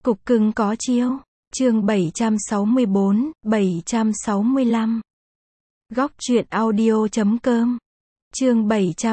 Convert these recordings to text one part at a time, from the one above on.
Cục cưng có chiêu. Chương 764, 765. Góc truyện audio.com. Chương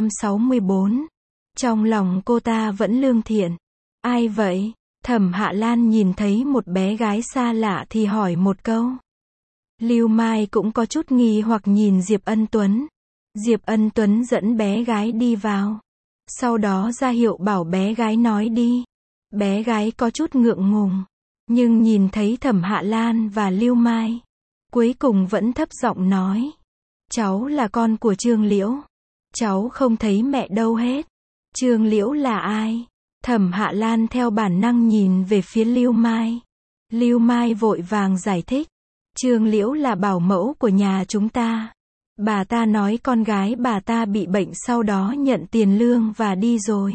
764. Trong lòng cô ta vẫn lương thiện. Ai vậy? Thẩm Hạ Lan nhìn thấy một bé gái xa lạ thì hỏi một câu. Lưu Mai cũng có chút nghi hoặc nhìn Diệp Ân Tuấn. Diệp Ân Tuấn dẫn bé gái đi vào. Sau đó ra hiệu bảo bé gái nói đi. Bé gái có chút ngượng ngùng. Nhưng nhìn thấy Thẩm Hạ Lan và Lưu Mai. Cuối cùng vẫn thấp giọng nói. Cháu là con của Trương Liễu. Cháu không thấy mẹ đâu hết. Trương Liễu là ai? Thẩm Hạ Lan theo bản năng nhìn về phía Lưu Mai. Lưu Mai vội vàng giải thích. Trương Liễu là bảo mẫu của nhà chúng ta. Bà ta nói con gái bà ta bị bệnh sau đó nhận tiền lương và đi rồi.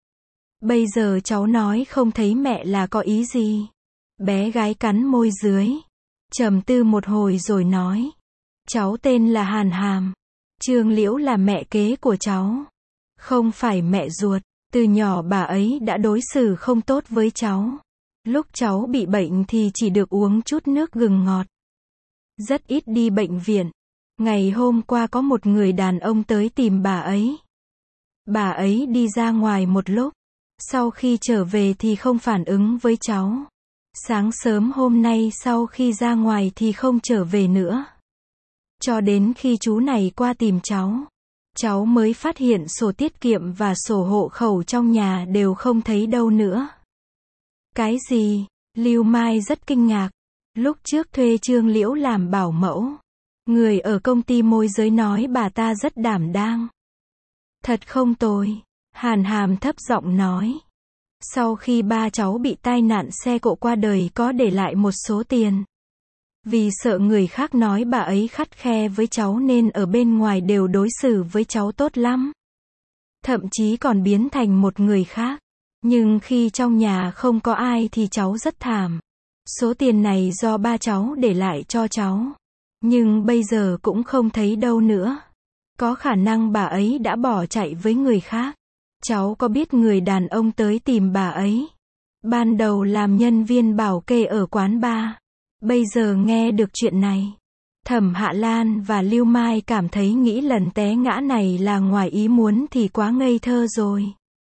Bây giờ cháu nói không thấy mẹ là có ý gì? Bé gái cắn môi dưới. Trầm tư một hồi rồi nói. Cháu tên là Hàn Hàm. Trương Liễu là mẹ kế của cháu. Không phải mẹ ruột. Từ nhỏ bà ấy đã đối xử không tốt với cháu. Lúc cháu bị bệnh thì chỉ được uống chút nước gừng ngọt. Rất ít đi bệnh viện. Ngày hôm qua có một người đàn ông tới tìm bà ấy. Bà ấy đi ra ngoài một lúc. Sau khi trở về thì không phản ứng với cháu. Sáng sớm hôm nay sau khi ra ngoài thì không trở về nữa. Cho đến khi chú này qua tìm cháu. Cháu mới phát hiện sổ tiết kiệm và sổ hộ khẩu trong nhà đều không thấy đâu nữa. Cái gì? Lưu Mai rất kinh ngạc. Lúc trước thuê Trương Liễu làm bảo mẫu. Người ở công ty môi giới nói bà ta rất đảm đang. Thật không tồi. Hàn Hàm thấp giọng nói. Sau khi ba cháu bị tai nạn xe cộ qua đời có để lại một số tiền. Vì sợ người khác nói bà ấy khắt khe với cháu nên ở bên ngoài đều đối xử với cháu tốt lắm. Thậm chí còn biến thành một người khác. Nhưng khi trong nhà không có ai thì cháu rất thảm. Số tiền này do ba cháu để lại cho cháu. Nhưng bây giờ cũng không thấy đâu nữa. Có khả năng bà ấy đã bỏ chạy với người khác. Cháu có biết người đàn ông tới tìm bà ấy? Ban đầu làm nhân viên bảo kê ở quán bar. Bây giờ nghe được chuyện này. Thẩm Hạ Lan và Lưu Mai cảm thấy nghĩ lần té ngã này là ngoài ý muốn thì quá ngây thơ rồi.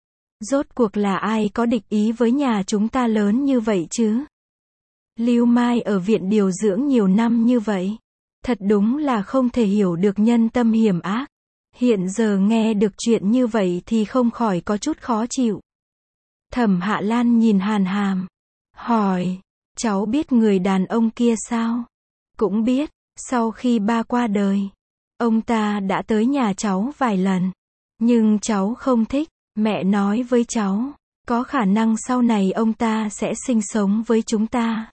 Rốt cuộc là ai có địch ý với nhà chúng ta lớn như vậy chứ? Lưu Mai ở viện điều dưỡng nhiều năm như vậy. Thật đúng là không thể hiểu được nhân tâm hiểm ác. Hiện giờ nghe được chuyện như vậy thì không khỏi có chút khó chịu. Thẩm Hạ Lan nhìn Hàn Hàm. Hỏi. Cháu biết người đàn ông kia sao? Cũng biết. Sau khi ba qua đời. Ông ta đã tới nhà cháu vài lần. Nhưng cháu không thích. Mẹ nói với cháu. Có khả năng sau này ông ta sẽ sinh sống với chúng ta.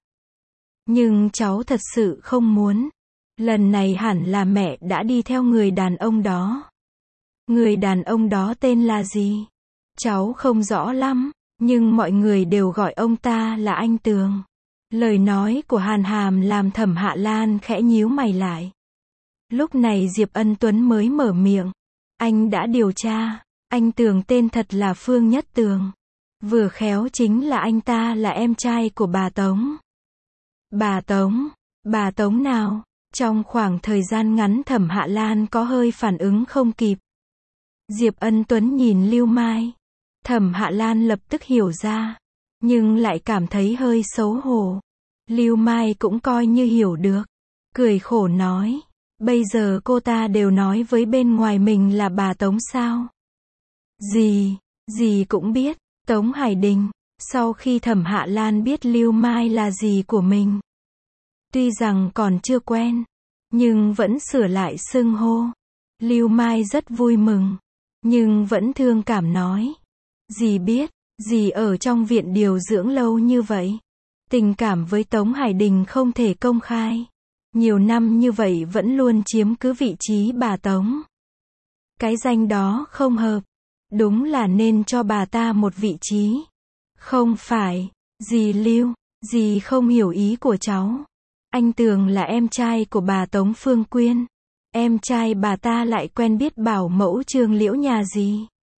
Nhưng cháu thật sự không muốn. Lần này hẳn là mẹ đã đi theo người đàn ông đó. Người đàn ông đó tên là gì? Cháu không rõ lắm, nhưng mọi người đều gọi ông ta là anh Tường. Lời nói của Hàn Hàm làm Thẩm Hạ Lan khẽ nhíu mày lại. Lúc này Diệp Ân Tuấn mới mở miệng. Anh đã điều tra, anh Tường tên thật là Phương Nhất Tường. Vừa khéo chính là anh ta là em trai của bà Tống. Bà Tống nào? Trong khoảng thời gian ngắn Thẩm Hạ Lan có hơi phản ứng không kịp. Diệp Ân Tuấn nhìn Lưu Mai. Thẩm Hạ Lan lập tức hiểu ra. Nhưng lại cảm thấy hơi xấu hổ. Lưu Mai cũng coi như hiểu được. Cười khổ nói. Bây giờ cô ta đều nói với bên ngoài mình là bà Tống sao? Dì cũng biết. Tống Hải Đình. Sau khi Thẩm Hạ Lan biết Lưu Mai là dì của mình. Tuy rằng còn chưa quen. Nhưng vẫn sửa lại xưng hô. Lưu Mai rất vui mừng. Nhưng vẫn thương cảm nói. Dì biết, dì ở trong viện điều dưỡng lâu như vậy. Tình cảm với Tống Hải Đình không thể công khai. Nhiều năm như vậy vẫn luôn chiếm cứ vị trí bà Tống. Cái danh đó không hợp. Đúng là nên cho bà ta một vị trí. Không phải, dì Lưu, dì không hiểu ý của cháu. Anh Tường là em trai của bà Tống Phương Quyên. Em trai bà ta lại quen biết bảo mẫu Trương Liễu nhà gì.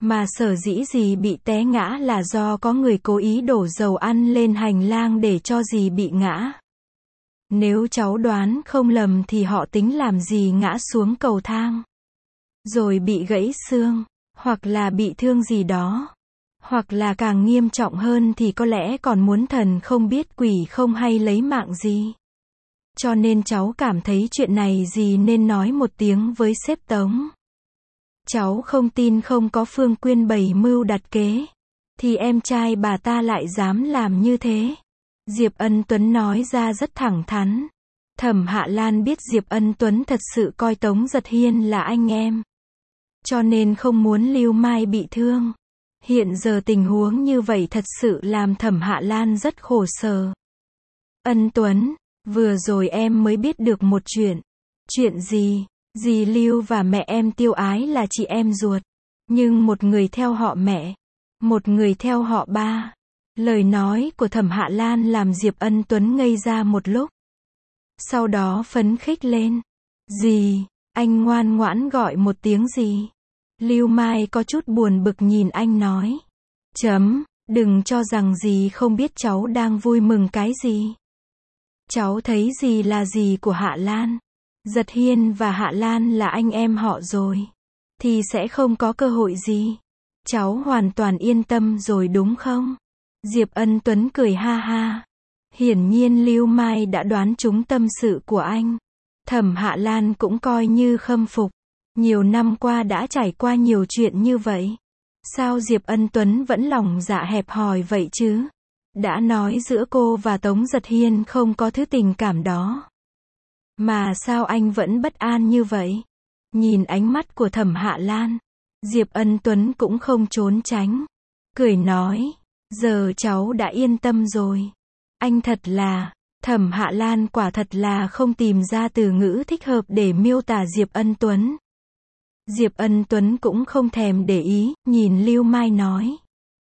Mà sở dĩ dì bị té ngã là do có người cố ý đổ dầu ăn lên hành lang để cho dì bị ngã. Nếu cháu đoán không lầm thì họ tính làm dì ngã xuống cầu thang. Rồi bị gãy xương, hoặc là bị thương gì đó. Hoặc là càng nghiêm trọng hơn thì có lẽ còn muốn thần không biết quỷ không hay lấy mạng dì. Cho nên cháu cảm thấy chuyện này dì nên nói một tiếng với sếp Tống. Cháu không tin không có Phương Quyên bày mưu đặt kế. Thì em trai bà ta lại dám làm như thế. Diệp Ân Tuấn nói ra rất thẳng thắn. Thẩm Hạ Lan biết Diệp Ân Tuấn thật sự coi Tống Giật Hiên là anh em. Cho nên không muốn Lưu Mai bị thương. Hiện giờ tình huống như vậy thật sự làm Thẩm Hạ Lan rất khổ sở. Ân Tuấn, vừa rồi em mới biết được một chuyện. Chuyện gì? Dì Lưu và mẹ em Tiêu Ái là chị em ruột. Nhưng một người theo họ mẹ, một người theo họ ba. Lời nói của Thẩm Hạ Lan làm Diệp Ân Tuấn ngây ra một lúc. Sau đó phấn khích lên. Dì, anh ngoan ngoãn gọi một tiếng gì. Lưu Mai có chút buồn bực nhìn anh nói. Đừng cho rằng dì không biết cháu đang vui mừng cái gì. Cháu thấy dì là dì của Hạ Lan. Giật Hiên và Hạ Lan là anh em họ rồi. Thì sẽ không có cơ hội gì. Cháu hoàn toàn yên tâm rồi đúng không? Diệp Ân Tuấn cười ha ha. Hiển nhiên Lưu Mai đã đoán trúng tâm sự của anh. Thẩm Hạ Lan cũng coi như khâm phục. Nhiều năm qua đã trải qua nhiều chuyện như vậy. Sao Diệp Ân Tuấn vẫn lòng dạ hẹp hòi vậy chứ? Đã nói giữa cô và Tống Giật Hiên không có thứ tình cảm đó. Mà sao anh vẫn bất an như vậy? Nhìn ánh mắt của Thẩm Hạ Lan, Diệp Ân Tuấn cũng không trốn tránh. Cười nói, giờ cháu đã yên tâm rồi. Anh thật là, Thẩm Hạ Lan quả thật là không tìm ra từ ngữ thích hợp để miêu tả Diệp Ân Tuấn. Diệp Ân Tuấn cũng không thèm để ý, nhìn Lưu Mai nói.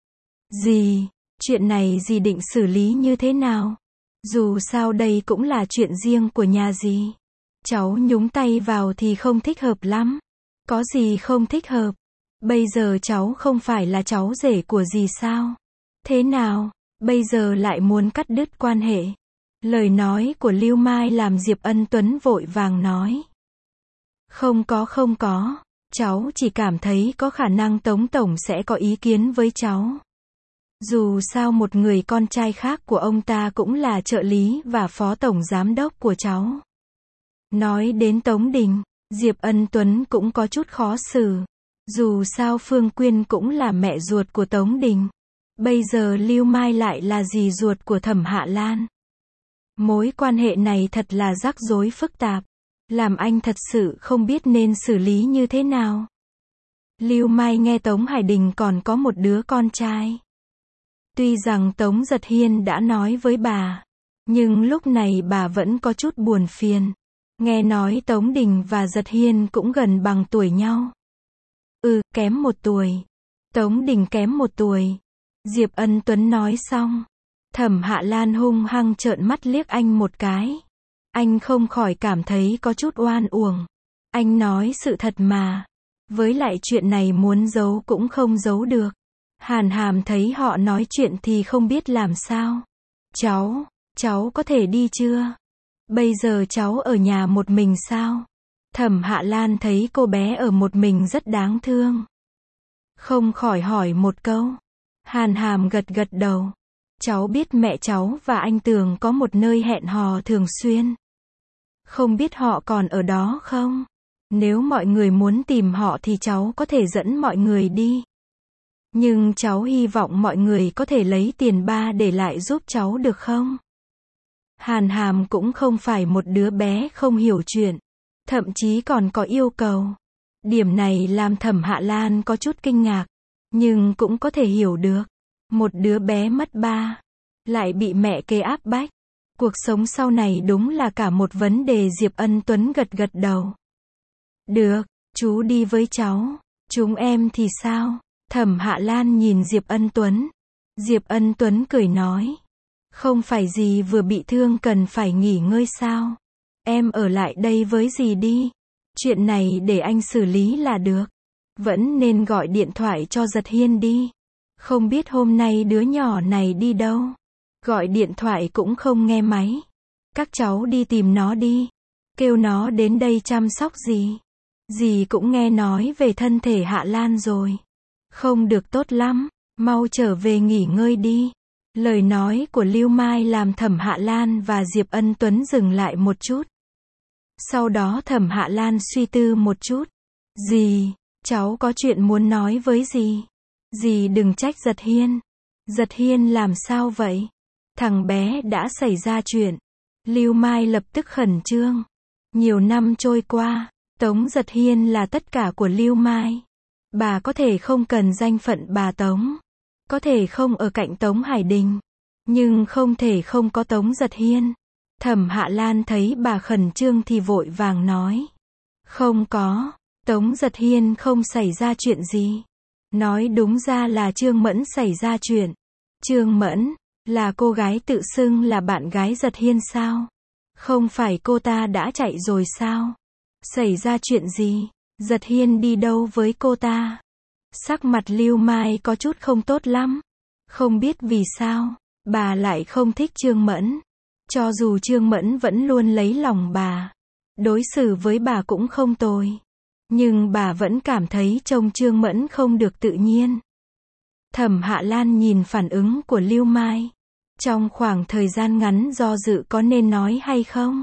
Dì, chuyện này dì định xử lý như thế nào? Dù sao đây cũng là chuyện riêng của nhà dì. Cháu nhúng tay vào thì không thích hợp lắm. Có gì không thích hợp? Bây giờ cháu không phải là cháu rể của dì sao? Thế nào? Bây giờ lại muốn cắt đứt quan hệ. Lời nói của Lưu Mai làm Diệp Ân Tuấn vội vàng nói. Không có. Cháu chỉ cảm thấy có khả năng Tống Tổng sẽ có ý kiến với cháu. Dù sao một người con trai khác của ông ta cũng là trợ lý và phó tổng giám đốc của cháu. Nói đến Tống Đình, Diệp Ân Tuấn cũng có chút khó xử. Dù sao Phương Quyên cũng là mẹ ruột của Tống Đình. Bây giờ Lưu Mai lại là dì ruột của Thẩm Hạ Lan. Mối quan hệ này thật là rắc rối phức tạp. Làm anh thật sự không biết nên xử lý như thế nào. Lưu Mai nghe Tống Hải Đình còn có một đứa con trai. Tuy rằng Tống Giật Hiên đã nói với bà, nhưng lúc này bà vẫn có chút buồn phiền. Nghe nói Tống Đình và Giật Hiên cũng gần bằng tuổi nhau. Kém 1 tuổi. Tống Đình kém 1 tuổi. Diệp Ân Tuấn nói xong. Thẩm Hạ Lan hung hăng trợn mắt liếc anh một cái. Anh không khỏi cảm thấy có chút oan uổng. Anh nói sự thật mà. Với lại chuyện này muốn giấu cũng không giấu được. Hàn Hàm thấy họ nói chuyện thì không biết làm sao. Cháu có thể đi chưa? Bây giờ cháu ở nhà một mình sao? Thẩm Hạ Lan thấy cô bé ở một mình rất đáng thương. Không khỏi hỏi một câu. Hàn Hàm gật gật đầu. Cháu biết mẹ cháu và anh Tường có một nơi hẹn hò thường xuyên. Không biết họ còn ở đó không? Nếu mọi người muốn tìm họ thì cháu có thể dẫn mọi người đi. Nhưng cháu hy vọng mọi người có thể lấy tiền ba để lại giúp cháu được không? Hàn Hàm cũng không phải một đứa bé không hiểu chuyện. Thậm chí còn có yêu cầu. Điểm này làm Thẩm Hạ Lan có chút kinh ngạc. Nhưng cũng có thể hiểu được. Một đứa bé mất ba. Lại bị mẹ kế áp bách. Cuộc sống sau này đúng là cả một vấn đề. Diệp Ân Tuấn gật gật đầu. Được, chú đi với cháu. Chúng em thì sao? Thẩm Hạ Lan nhìn Diệp Ân Tuấn. Diệp Ân Tuấn cười nói. Không phải dì vừa bị thương cần phải nghỉ ngơi sao? Em ở lại đây với dì đi. Chuyện này để anh xử lý là được. Vẫn nên gọi điện thoại cho Giật Hiên đi. Không biết hôm nay đứa nhỏ này đi đâu. Gọi điện thoại cũng không nghe máy. Các cháu đi tìm nó đi. Kêu nó đến đây chăm sóc dì. Dì cũng nghe nói về thân thể Hạ Lan rồi. Không được tốt lắm, mau trở về nghỉ ngơi đi. Lời nói của Lưu Mai làm Thẩm Hạ Lan và Diệp Ân Tuấn dừng lại một chút. Sau đó Thẩm Hạ Lan suy tư một chút. Dì, cháu có chuyện muốn nói với dì. Dì đừng trách Giật Hiên. Giật Hiên làm sao vậy? Thằng bé đã xảy ra chuyện. Lưu Mai lập tức khẩn trương. Nhiều năm trôi qua, Tống Giật Hiên là tất cả của Lưu Mai. Bà có thể không cần danh phận bà Tống. Có thể không ở cạnh Tống Hải Đình. Nhưng không thể không có Tống Giật Hiên. Thẩm Hạ Lan thấy bà khẩn trương thì vội vàng nói. Không có, Tống Giật Hiên không xảy ra chuyện gì. Nói đúng ra là Trương Mẫn xảy ra chuyện. Trương Mẫn, là cô gái tự xưng là bạn gái Giật Hiên sao? Không phải cô ta đã chạy rồi sao? Xảy ra chuyện gì? Giật Hiên đi đâu với cô ta? Sắc mặt Lưu Mai có chút không tốt lắm. Không biết vì sao, bà lại không thích Trương Mẫn. Cho dù Trương Mẫn vẫn luôn lấy lòng bà. Đối xử với bà cũng không tồi. Nhưng bà vẫn cảm thấy trông Trương Mẫn không được tự nhiên. Thẩm Hạ Lan nhìn phản ứng của Lưu Mai. Trong khoảng thời gian ngắn do dự có nên nói hay không?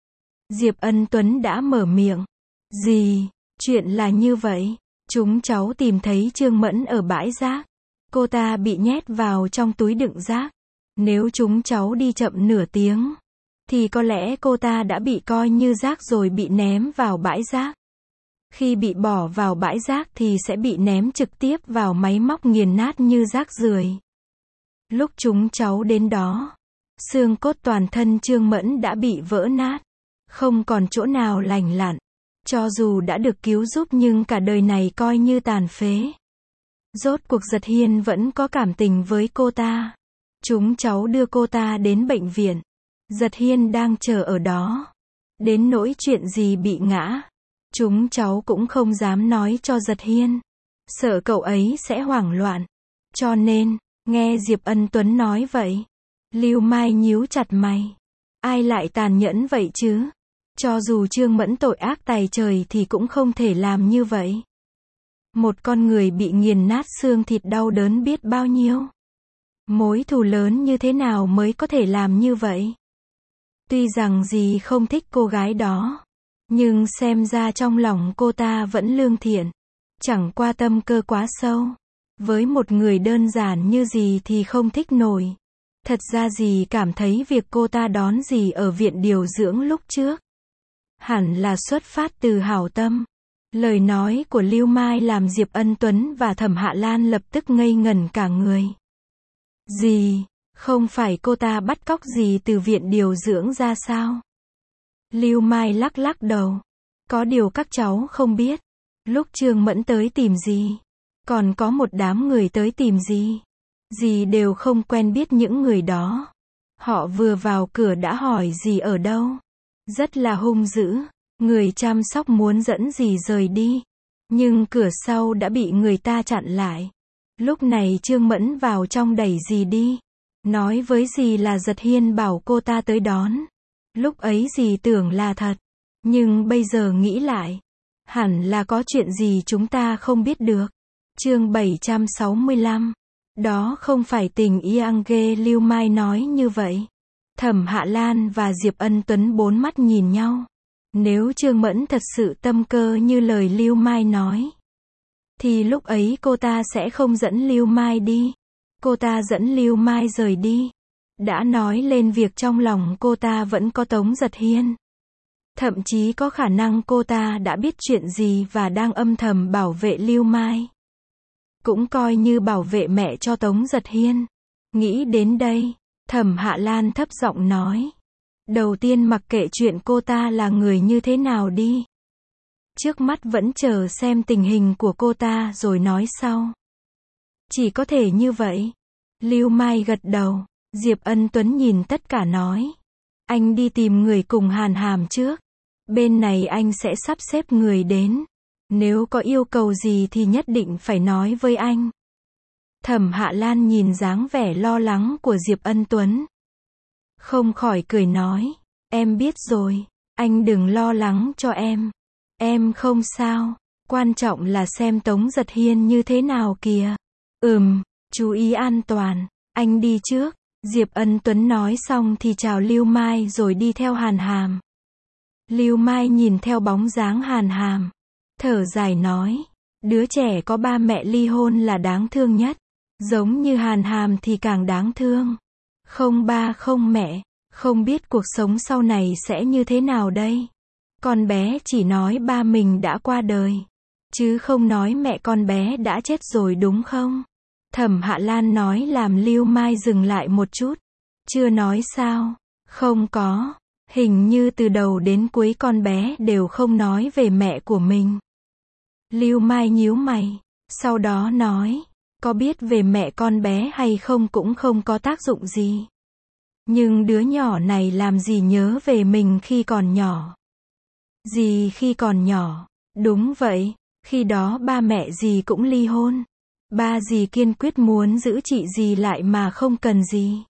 Diệp Ân Tuấn đã mở miệng. Dì, chuyện là như vậy. Chúng cháu tìm thấy Trương Mẫn ở bãi rác. Cô ta bị nhét vào trong túi đựng rác. Nếu chúng cháu đi chậm nửa tiếng, thì có lẽ cô ta đã bị coi như rác rồi bị ném vào bãi rác. Khi bị bỏ vào bãi rác thì sẽ bị ném trực tiếp vào máy móc nghiền nát như rác rưởi. Lúc chúng cháu đến đó, xương cốt toàn thân Trương Mẫn đã bị vỡ nát. Không còn chỗ nào lành lặn. Cho dù đã được cứu giúp nhưng cả đời này coi như tàn phế. Rốt cuộc Giật Hiên vẫn có cảm tình với cô ta. Chúng cháu đưa cô ta đến bệnh viện. Giật Hiên đang chờ ở đó. Đến nỗi chuyện gì bị ngã, chúng cháu cũng không dám nói cho Giật Hiên. Sợ cậu ấy sẽ hoảng loạn. Cho nên, nghe Diệp Ân Tuấn nói vậy, Lưu Mai nhíu chặt mày. Ai lại tàn nhẫn vậy chứ? Cho dù Trương Mẫn tội ác tày trời thì cũng không thể làm như vậy. Một con người bị nghiền nát xương thịt đau đớn biết bao nhiêu. Mối thù lớn như thế nào mới có thể làm như vậy? Tuy rằng dì không thích cô gái đó, nhưng xem ra trong lòng cô ta vẫn lương thiện. Chẳng qua tâm cơ quá sâu. Với một người đơn giản như dì thì không thích nổi. Thật ra dì cảm thấy việc cô ta đón dì ở viện điều dưỡng lúc trước hẳn là xuất phát từ hảo tâm. Lời nói của Lưu Mai làm Diệp Ân Tuấn và Thẩm Hạ Lan lập tức ngây ngẩn cả người. Dì, không phải cô ta bắt cóc dì từ viện điều dưỡng ra sao? Lưu Mai lắc lắc đầu. Có điều các cháu không biết. Lúc Trương Mẫn tới tìm dì, còn có một đám người tới tìm dì. Dì đều không quen biết những người đó. Họ vừa vào cửa đã hỏi dì ở đâu. Rất là hung dữ. Người chăm sóc muốn dẫn dì rời đi. Nhưng cửa sau đã bị người ta chặn lại. Lúc này Trương Mẫn vào trong đẩy dì đi. Nói với dì là Giật Hiên bảo cô ta tới đón. Lúc ấy dì tưởng là thật. Nhưng bây giờ nghĩ lại, hẳn là có chuyện gì chúng ta không biết được. Chương 765. Đó không phải tình yêu ghê. Lưu Mai nói như vậy. Thẩm Hạ Lan và Diệp Ân Tuấn bốn mắt nhìn nhau. Nếu Trương Mẫn thật sự tâm cơ như lời Lưu Mai nói, thì lúc ấy cô ta sẽ không dẫn Lưu Mai đi. Cô ta dẫn Lưu Mai rời đi. Đã nói lên việc trong lòng cô ta vẫn có Tống Giật Hiên. Thậm chí có khả năng cô ta đã biết chuyện gì và đang âm thầm bảo vệ Lưu Mai. Cũng coi như bảo vệ mẹ cho Tống Giật Hiên. Nghĩ đến đây, Thẩm Hạ Lan thấp giọng nói. Đầu tiên mặc kệ chuyện cô ta là người như thế nào đi. Trước mắt vẫn chờ xem tình hình của cô ta rồi nói sau. Chỉ có thể như vậy. Lưu Mai gật đầu. Diệp Ân Tuấn nhìn tất cả nói. Anh đi tìm người cùng Hàn Hàm trước. Bên này anh sẽ sắp xếp người đến. Nếu có yêu cầu gì thì nhất định phải nói với anh. Thẩm Hạ Lan nhìn dáng vẻ lo lắng của Diệp Ân Tuấn. Không khỏi cười nói, em biết rồi, anh đừng lo lắng cho em. Em không sao, quan trọng là xem Tống Giật Hiên như thế nào kìa. Chú ý an toàn, anh đi trước. Diệp Ân Tuấn nói xong thì chào Lưu Mai rồi đi theo Hàn Hàm. Lưu Mai nhìn theo bóng dáng Hàn Hàm, thở dài nói, đứa trẻ có ba mẹ ly hôn là đáng thương nhất. Giống như Hàn Hàm thì càng đáng thương. Không ba không mẹ, không biết cuộc sống sau này sẽ như thế nào đây. Con bé chỉ nói ba mình đã qua đời, chứ không nói mẹ con bé đã chết rồi đúng không? Thẩm Hạ Lan nói làm Lưu Mai dừng lại một chút. Chưa nói sao? Không có. Hình như từ đầu đến cuối con bé đều không nói về mẹ của mình. Lưu Mai nhíu mày, sau đó nói, có biết về mẹ con bé hay không cũng không có tác dụng gì. Nhưng đứa nhỏ này làm gì nhớ về mình khi còn nhỏ. Dì khi còn nhỏ, đúng vậy, khi đó ba mẹ dì cũng ly hôn. Ba dì kiên quyết muốn giữ chị dì lại mà không cần dì.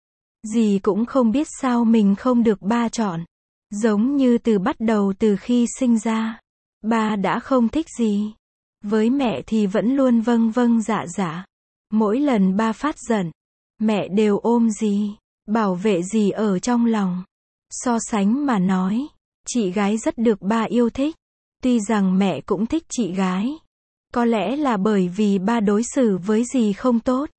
Dì cũng không biết sao mình không được ba chọn. Giống như từ bắt đầu từ khi sinh ra, ba đã không thích dì. Với mẹ thì vẫn luôn vâng vâng dạ dạ. Mỗi lần ba phát giận, mẹ đều ôm dì, bảo vệ dì ở trong lòng. So sánh mà nói, chị gái rất được ba yêu thích. Tuy rằng mẹ cũng thích chị gái. Có lẽ là bởi vì ba đối xử với dì không tốt,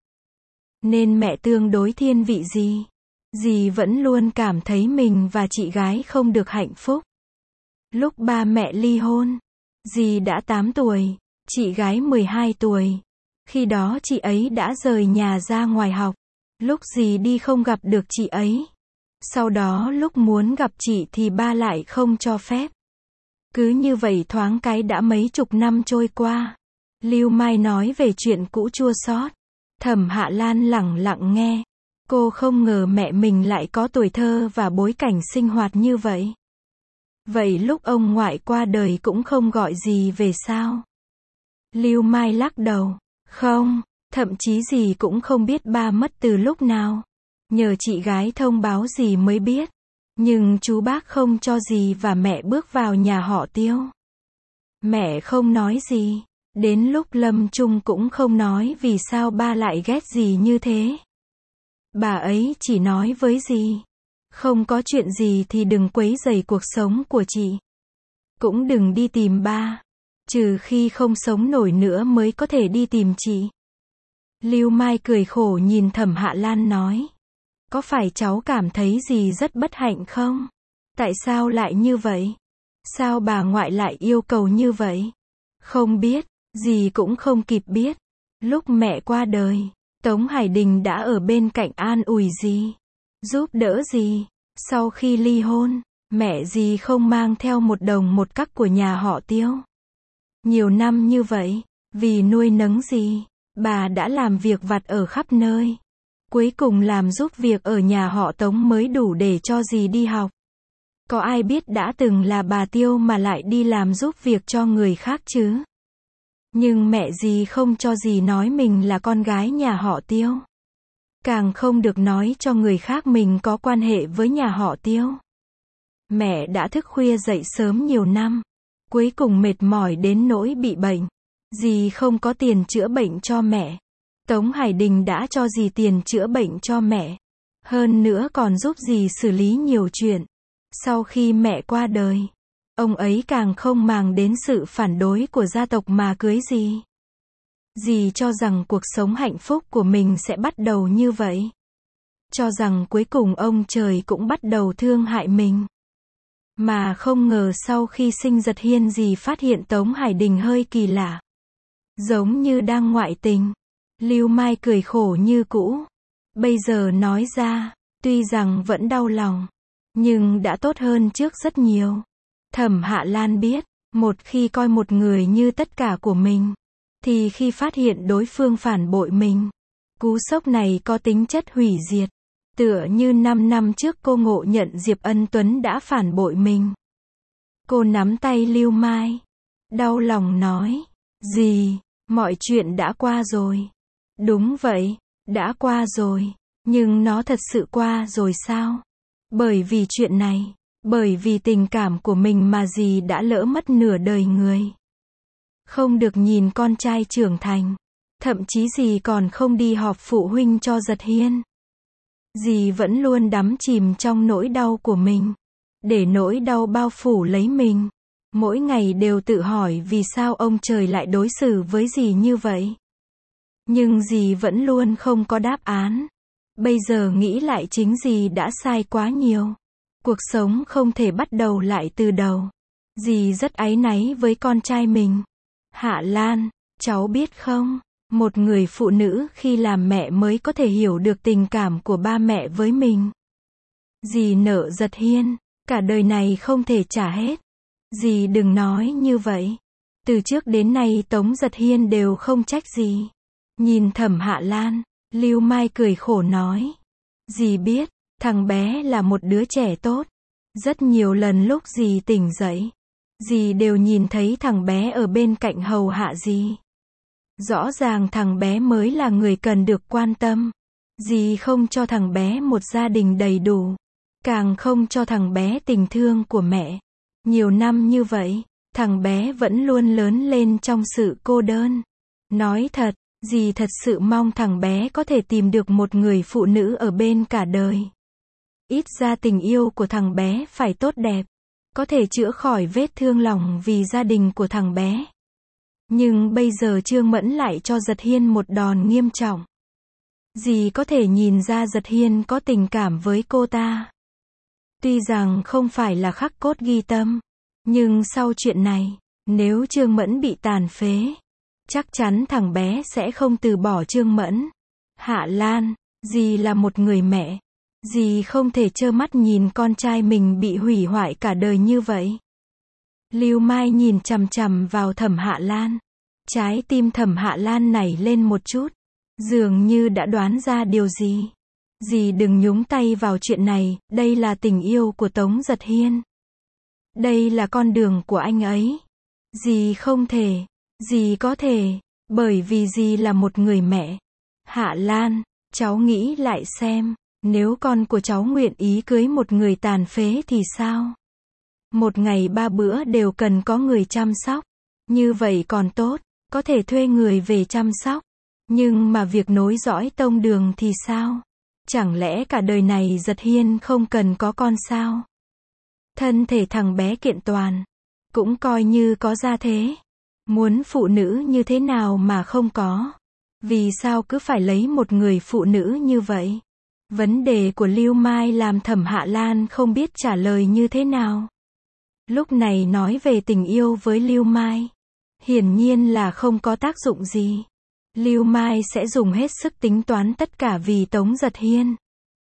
nên mẹ tương đối thiên vị dì. Dì vẫn luôn cảm thấy mình và chị gái không được hạnh phúc. Lúc ba mẹ ly hôn, dì đã 8 tuổi, chị gái 12 tuổi. Khi đó chị ấy đã rời nhà ra ngoài học. Lúc dì đi không gặp được chị ấy. Sau đó lúc muốn gặp chị thì ba lại không cho phép. Cứ như vậy thoáng cái đã mấy chục năm trôi qua. Lưu Mai nói về chuyện cũ chua xót. Thẩm Hạ Lan lẳng lặng nghe. Cô không ngờ mẹ mình lại có tuổi thơ và bối cảnh sinh hoạt như vậy. Vậy lúc ông ngoại qua đời cũng không gọi gì về sao? Lưu Mai lắc đầu. Không, thậm chí dì cũng không biết ba mất từ lúc nào. Nhờ chị gái thông báo dì mới biết. Nhưng chú bác không cho dì và mẹ bước vào nhà họ Tiêu. Mẹ không nói gì. Đến lúc lâm chung cũng không nói vì sao ba lại ghét dì như thế. Bà ấy chỉ nói với dì, không có chuyện gì thì đừng quấy rầy cuộc sống của chị. Cũng đừng đi tìm ba. Trừ khi không sống nổi nữa mới có thể đi tìm chị. Lưu Mai cười khổ nhìn Thẩm Hạ Lan nói. Có phải cháu cảm thấy dì rất bất hạnh không? Tại sao lại như vậy? Sao bà ngoại lại yêu cầu như vậy? Không biết, dì cũng không kịp biết. Lúc mẹ qua đời, Tống Hải Đình đã ở bên cạnh an ủi dì, giúp đỡ dì. Sau khi ly hôn, mẹ dì không mang theo một đồng một cắc của nhà họ Tiêu. Nhiều năm như vậy, vì nuôi nấng dì, bà đã làm việc vặt ở khắp nơi. Cuối cùng làm giúp việc ở nhà họ Tống mới đủ để cho dì đi học. Có ai biết đã từng là bà Tiêu mà lại đi làm giúp việc cho người khác chứ? Nhưng mẹ dì không cho dì nói mình là con gái nhà họ Tiêu. Càng không được nói cho người khác mình có quan hệ với nhà họ Tiêu. Mẹ đã thức khuya dậy sớm nhiều năm. Cuối cùng mệt mỏi đến nỗi bị bệnh. Dì không có tiền chữa bệnh cho mẹ. Tống Hải Đình đã cho dì tiền chữa bệnh cho mẹ. Hơn nữa còn giúp dì xử lý nhiều chuyện. Sau khi mẹ qua đời, ông ấy càng không màng đến sự phản đối của gia tộc mà cưới dì. Dì cho rằng cuộc sống hạnh phúc của mình sẽ bắt đầu như vậy. Cho rằng cuối cùng ông trời cũng bắt đầu thương hại mình. Mà không ngờ sau khi sinh Giật Hiên dì phát hiện Tống Hải Đình hơi kỳ lạ. Giống như đang ngoại tình. Lưu Mai cười khổ như cũ. Bây giờ nói ra, tuy rằng vẫn đau lòng, nhưng đã tốt hơn trước rất nhiều. Thẩm Hạ Lan biết, một khi coi một người như tất cả của mình, thì khi phát hiện đối phương phản bội mình, cú sốc này có tính chất hủy diệt. Tựa như 5 năm trước cô ngộ nhận Diệp Ân Tuấn đã phản bội mình. Cô nắm tay Lưu Mai. đau lòng nói. Dì, mọi chuyện đã qua rồi. Đúng vậy, đã qua rồi. Nhưng nó thật sự qua rồi sao? Bởi vì chuyện này, bởi vì tình cảm của mình mà dì đã lỡ mất nửa đời người. Không được nhìn con trai trưởng thành. Thậm chí dì còn không đi họp phụ huynh cho Giật Hiên. Dì vẫn luôn đắm chìm trong nỗi đau của mình. Để nỗi đau bao phủ lấy mình. Mỗi ngày đều tự hỏi vì sao ông trời lại đối xử với dì như vậy. Nhưng dì vẫn luôn không có đáp án. Bây giờ nghĩ lại chính dì đã sai quá nhiều. Cuộc sống không thể bắt đầu lại từ đầu. Dì rất áy náy với con trai mình. Hạ Lan, cháu biết không, một người phụ nữ khi làm mẹ mới có thể hiểu được tình cảm của ba mẹ với mình. Dì nợ Giật Hiên, cả đời này không thể trả hết. Dì đừng nói như vậy. Từ trước đến nay Tống Giật Hiên đều không trách dì. Nhìn Thẩm Hạ Lan, Lưu Mai cười khổ nói. Dì biết, thằng bé là một đứa trẻ tốt. Rất nhiều lần lúc dì tỉnh dậy, dì đều nhìn thấy thằng bé ở bên cạnh hầu hạ dì. Rõ ràng thằng bé mới là người cần được quan tâm. Dì không cho thằng bé một gia đình đầy đủ. Càng không cho thằng bé tình thương của mẹ. Nhiều năm như vậy, thằng bé vẫn luôn lớn lên trong sự cô đơn. Nói thật, dì thật sự mong thằng bé có thể tìm được một người phụ nữ ở bên cả đời. Ít ra tình yêu của thằng bé phải tốt đẹp. Có thể chữa khỏi vết thương lòng vì gia đình của thằng bé. Nhưng bây giờ Trương Mẫn lại cho Giật Hiên một đòn nghiêm trọng. Dì có thể nhìn ra Giật Hiên có tình cảm với cô ta. Tuy rằng không phải là khắc cốt ghi tâm. Nhưng sau chuyện này, nếu Trương Mẫn bị tàn phế, chắc chắn thằng bé sẽ không từ bỏ Trương Mẫn. Hạ Lan, dì là một người mẹ. Dì không thể trơ mắt nhìn con trai mình bị hủy hoại cả đời như vậy. Lưu Mai nhìn chằm chằm vào Thẩm Hạ Lan. Trái tim Thẩm Hạ Lan nảy lên một chút. Dường như đã đoán ra điều gì. Dì đừng nhúng tay vào chuyện này, đây là tình yêu của Tống Giật Hiên. Đây là con đường của anh ấy. Dì không thể. Dì có thể. Bởi vì dì là một người mẹ. Hạ Lan, cháu nghĩ lại xem. Nếu con của cháu nguyện ý cưới một người tàn phế thì sao? Một ngày 3 bữa đều cần có người chăm sóc. Như vậy còn tốt, có thể thuê người về chăm sóc. Nhưng mà việc nối dõi tông đường thì sao? Chẳng lẽ cả đời này Giật Hiên không cần có con sao? Thân thể thằng bé kiện toàn, cũng coi như có gia thế. Muốn phụ nữ như thế nào mà không có? Vì sao cứ phải lấy một người phụ nữ như vậy? Vấn đề của Lưu Mai làm Thẩm Hạ Lan không biết trả lời như thế nào. Lúc này nói về tình yêu với Lưu Mai, hiển nhiên là không có tác dụng gì. Lưu Mai sẽ dùng hết sức tính toán tất cả vì Tống Giật Hiên.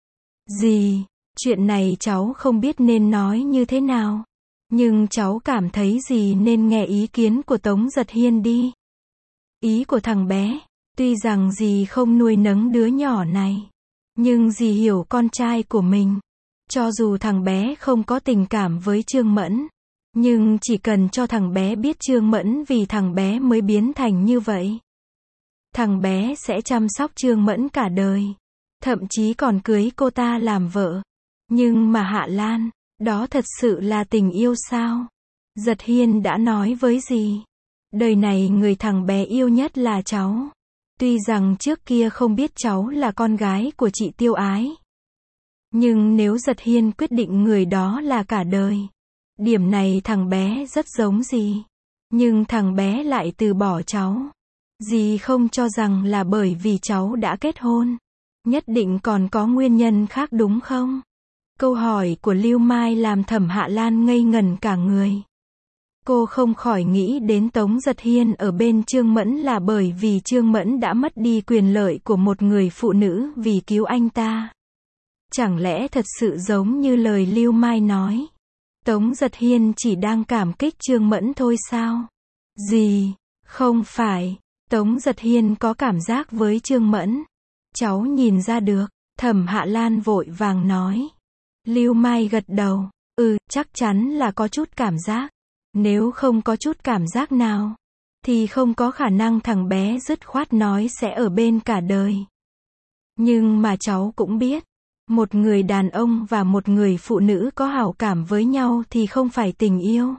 Dì, chuyện này cháu không biết nên nói như thế nào. Nhưng cháu cảm thấy dì nên nghe ý kiến của Tống Giật Hiên đi. Ý của thằng bé, tuy rằng dì không nuôi nấng đứa nhỏ này. Nhưng dì hiểu con trai của mình. Cho dù thằng bé không có tình cảm với Trương Mẫn. Nhưng chỉ cần cho thằng bé biết Trương Mẫn vì thằng bé mới biến thành như vậy. Thằng bé sẽ chăm sóc Trương Mẫn cả đời. Thậm chí còn cưới cô ta làm vợ. Nhưng mà Hạ Lan, đó thật sự là tình yêu sao? Giật Hiên đã nói với dì. Đời này người thằng bé yêu nhất là cháu. Tuy rằng trước kia không biết cháu là con gái của chị Tiêu Ái. Nhưng nếu Giật Hiên quyết định người đó là cả đời. Điểm này thằng bé rất giống dì. Nhưng thằng bé lại từ bỏ cháu. Dì không cho rằng là bởi vì cháu đã kết hôn. Nhất định còn có nguyên nhân khác đúng không? Câu hỏi của Lưu Mai làm Thẩm Hạ Lan ngây ngẩn cả người. Cô không khỏi nghĩ đến Tống Giật Hiên ở bên Trương Mẫn là bởi vì Trương Mẫn đã mất đi quyền lợi của một người phụ nữ vì cứu anh ta. Chẳng lẽ thật sự giống như lời Lưu Mai nói? Tống Giật Hiên chỉ đang cảm kích Trương Mẫn thôi sao? Gì? Không phải. Tống Giật Hiên có cảm giác với Trương Mẫn. Cháu nhìn ra được. Thẩm Hạ Lan vội vàng nói. Lưu Mai gật đầu. Chắc chắn là có chút cảm giác. Nếu không có chút cảm giác nào, thì không có khả năng thằng bé dứt khoát nói sẽ ở bên cả đời. Nhưng mà cháu cũng biết, một người đàn ông và một người phụ nữ có hảo cảm với nhau thì không phải tình yêu.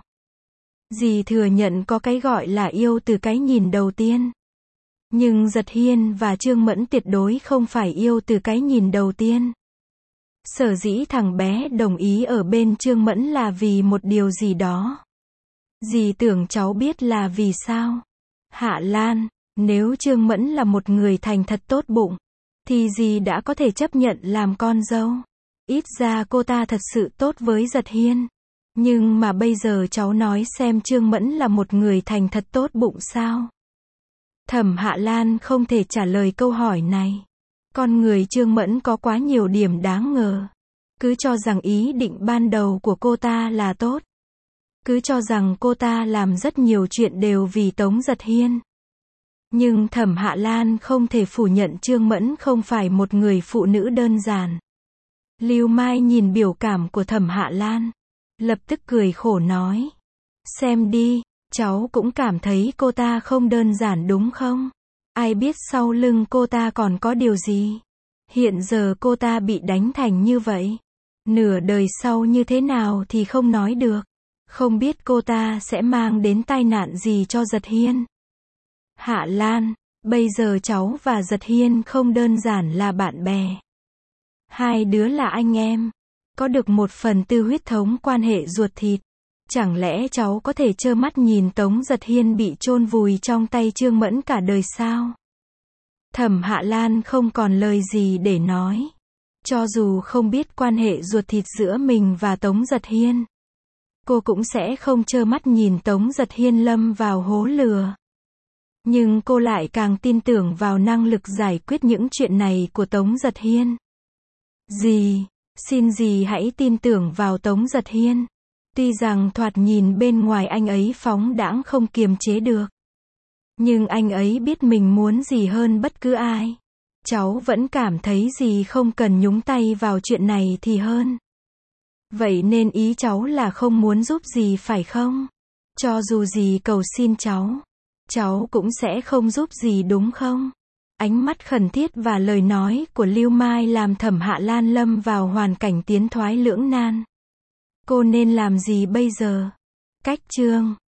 Dì thừa nhận có cái gọi là yêu từ cái nhìn đầu tiên. Nhưng Giật Hiên và Trương Mẫn tuyệt đối không phải yêu từ cái nhìn đầu tiên. Sở dĩ thằng bé đồng ý ở bên Trương Mẫn là vì một điều gì đó. Dì tưởng cháu biết là vì sao. Hạ Lan, nếu Trương Mẫn là một người thành thật tốt bụng, thì dì đã có thể chấp nhận làm con dâu. Ít ra cô ta thật sự tốt với Giật Hiên. Nhưng mà bây giờ cháu nói xem Trương Mẫn là một người thành thật tốt bụng sao? Thẩm Hạ Lan không thể trả lời câu hỏi này. Con người Trương Mẫn có quá nhiều điểm đáng ngờ. Cứ cho rằng ý định ban đầu của cô ta là tốt. Cứ cho rằng cô ta làm rất nhiều chuyện đều vì Tống Giật Hiên. Nhưng Thẩm Hạ Lan không thể phủ nhận Trương Mẫn không phải một người phụ nữ đơn giản. Lưu Mai nhìn biểu cảm của Thẩm Hạ Lan, lập tức cười khổ nói. Xem đi, cháu cũng cảm thấy cô ta không đơn giản đúng không? Ai biết sau lưng cô ta còn có điều gì? Hiện giờ cô ta bị đánh thành như vậy. Nửa đời sau như thế nào thì không nói được. Không biết cô ta sẽ mang đến tai nạn gì cho Giật Hiên. Hạ Lan, bây giờ cháu và Giật Hiên không đơn giản là bạn bè. Hai đứa là anh em. Có được một phần tư huyết thống quan hệ ruột thịt. Chẳng lẽ cháu có thể trơ mắt nhìn Tống Giật Hiên bị chôn vùi trong tay Trương Mẫn cả đời sao? Thẩm Hạ Lan không còn lời gì để nói. Cho dù không biết quan hệ ruột thịt giữa mình và Tống Giật Hiên, cô cũng sẽ không trơ mắt nhìn Tống Giật Hiên lâm vào hố lửa. Nhưng cô lại càng tin tưởng vào năng lực giải quyết những chuyện này của Tống Giật Hiên. Dì, xin dì hãy tin tưởng vào Tống Giật Hiên. Tuy rằng thoạt nhìn bên ngoài anh ấy phóng đãng không kiềm chế được. Nhưng anh ấy biết mình muốn gì hơn bất cứ ai. Cháu vẫn cảm thấy dì không cần nhúng tay vào chuyện này thì hơn. Vậy nên ý cháu là không muốn giúp dì phải không? Cho dù dì cầu xin cháu cũng sẽ không giúp dì đúng không? Ánh mắt khẩn thiết và lời nói của Lưu Mai làm Thẩm Hạ Lan lâm vào hoàn cảnh tiến thoái lưỡng nan. Cô nên làm gì bây giờ? Cách chương